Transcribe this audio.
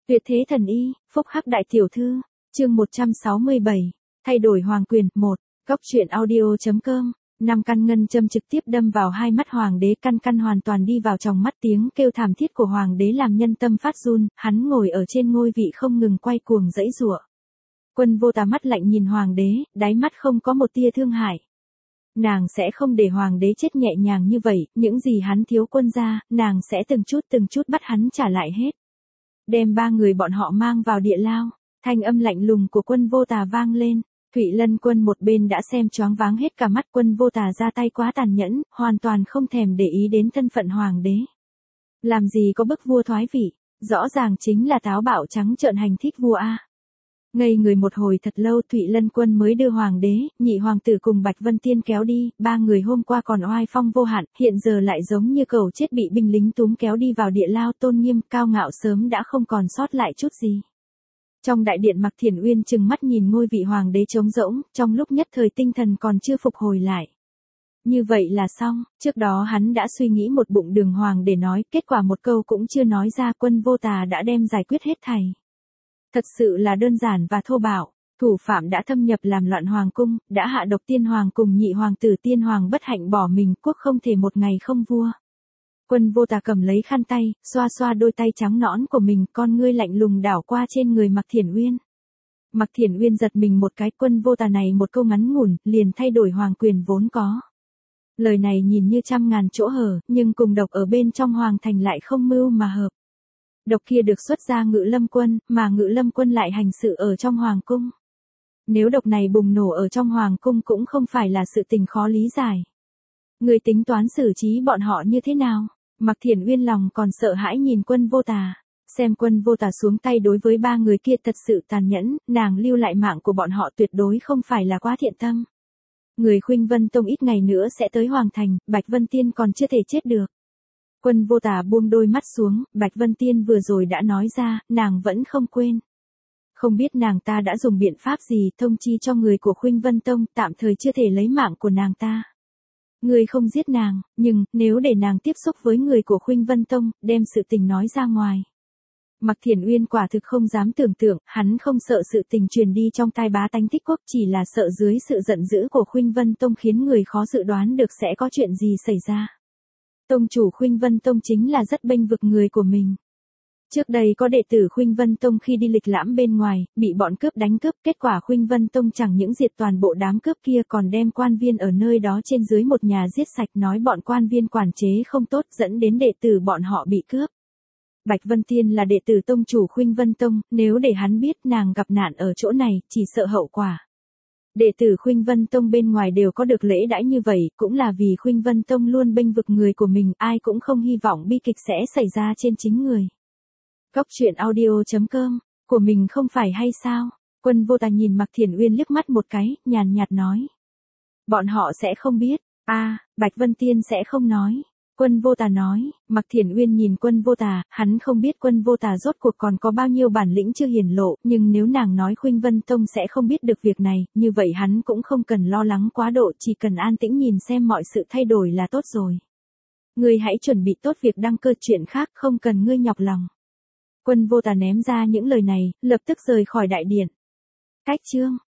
Tuyệt thế thần y, phúc hắc đại tiểu thư, chương 167, thay đổi hoàng quyền, 1, góc truyện audio.com, 5 căn ngân châm trực tiếp đâm vào hai mắt hoàng đế, căn hoàn toàn đi vào trong mắt, tiếng kêu thảm thiết của hoàng đế làm nhân tâm phát run, hắn ngồi ở trên ngôi vị không ngừng quay cuồng giãy giụa. Quân Vô Tà mắt lạnh nhìn hoàng đế, đáy mắt không có một tia thương hại. Nàng sẽ không để hoàng đế chết nhẹ nhàng như vậy, những gì hắn thiếu quân gia, nàng sẽ từng chút bắt hắn trả lại hết. Đem ba người bọn họ mang vào địa lao, thanh âm lạnh lùng của Quân Vô Tà vang lên. Thụy Lân Quân một bên đã xem choáng váng hết cả mắt, Quân Vô Tà ra tay quá tàn nhẫn, hoàn toàn không thèm để ý đến thân phận hoàng đế. Làm gì có bức vua thoái vị, rõ ràng chính là táo bạo trắng trợn hành thích vua a. Ngây người một hồi thật lâu, Thụy Lân Quân mới đưa hoàng đế, nhị hoàng tử cùng Bạch Vân Tiên kéo đi, ba người hôm qua còn oai phong vô hạn, hiện giờ lại giống như cẩu chết bị binh lính túm kéo đi vào địa lao, tôn nghiêm cao ngạo sớm đã không còn sót lại chút gì. Trong đại điện, Mạc Thiển Uyên trừng mắt nhìn ngôi vị hoàng đế trống rỗng, trong lúc nhất thời tinh thần còn chưa phục hồi lại. Như vậy là xong, trước đó hắn đã suy nghĩ một bụng đường hoàng để nói, kết quả một câu cũng chưa nói ra, Quân Vô Tà đã đem giải quyết hết thảy. Thật sự là đơn giản và thô bạo, thủ phạm đã thâm nhập làm loạn hoàng cung, đã hạ độc tiên hoàng cùng nhị hoàng tử, tiên hoàng bất hạnh bỏ mình, quốc không thể một ngày không vua. Quân Vô Tà cầm lấy khăn tay, xoa xoa đôi tay trắng nõn của mình, con ngươi lạnh lùng đảo qua trên người Mạc Thiển Uyên. Mạc Thiển Uyên giật mình một cái, Quân Vô Tà này một câu ngắn ngủn, liền thay đổi hoàng quyền vốn có. Lời này nhìn như trăm ngàn chỗ hở, nhưng cùng độc ở bên trong hoàng thành lại không mưu mà hợp. Độc kia được xuất ra Ngự Lâm Quân, mà Ngự Lâm Quân lại hành sự ở trong hoàng cung. Nếu độc này bùng nổ ở trong hoàng cung cũng không phải là sự tình khó lý giải. Người tính toán xử trí bọn họ như thế nào? Mạc Thiển Uyên lòng còn sợ hãi nhìn Quân Vô Tà, xem Quân Vô Tà xuống tay đối với ba người kia thật sự tàn nhẫn, nàng lưu lại mạng của bọn họ tuyệt đối không phải là quá thiện tâm. Người Khuynh Vân Tông ít ngày nữa sẽ tới hoàng thành, Bạch Vân Tiên còn chưa thể chết được. Quân Vô Tà buông đôi mắt xuống, Bạch Vân Tiên vừa rồi đã nói ra, nàng vẫn không quên. Không biết nàng ta đã dùng biện pháp gì thông chi cho người của Khuynh Vân Tông, tạm thời chưa thể lấy mạng của nàng ta. Người không giết nàng, nhưng nếu để nàng tiếp xúc với người của Khuynh Vân Tông, đem sự tình nói ra ngoài. Mạc Thiển Uyên quả thực không dám tưởng tượng, hắn không sợ sự tình truyền đi trong tai bá tánh Tích Quốc, chỉ là sợ dưới sự giận dữ của Khuynh Vân Tông khiến người khó dự đoán được sẽ có chuyện gì xảy ra. Tông chủ Khuynh Vân Tông chính là rất bênh vực người của mình. Trước đây có đệ tử Khuynh Vân Tông khi đi lịch lãm bên ngoài, bị bọn cướp đánh cướp, kết quả Khuynh Vân Tông chẳng những diệt toàn bộ đám cướp kia còn đem quan viên ở nơi đó trên dưới một nhà giết sạch, nói bọn quan viên quản chế không tốt dẫn đến đệ tử bọn họ bị cướp. Bạch Vân Tiên là đệ tử tông chủ Khuynh Vân Tông, nếu để hắn biết nàng gặp nạn ở chỗ này, chỉ sợ hậu quả. Đệ tử Khuynh Vân Tông bên ngoài đều có được lễ đãi như vậy, cũng là vì Khuynh Vân Tông luôn bênh vực người của mình, ai cũng không hy vọng bi kịch sẽ xảy ra trên chính người. Góc truyện audio.com, của mình không phải hay sao? Quân Vô Tà nhìn Mạc Thiển Uyên liếc mắt một cái, nhàn nhạt nói. Bọn họ sẽ không biết, Bạch Vân Tiên sẽ không nói. Quân Vô Tà nói, Mạc Thiển Uyên nhìn Quân Vô Tà, hắn không biết Quân Vô Tà rốt cuộc còn có bao nhiêu bản lĩnh chưa hiển lộ, nhưng nếu nàng nói Khuynh Vân Tông sẽ không biết được việc này, như vậy hắn cũng không cần lo lắng quá độ, chỉ cần an tĩnh nhìn xem mọi sự thay đổi là tốt rồi. Ngươi hãy chuẩn bị tốt việc đăng cơ, chuyện khác không cần ngươi nhọc lòng. Quân Vô Tà ném ra những lời này, lập tức rời khỏi đại điện. Cách chương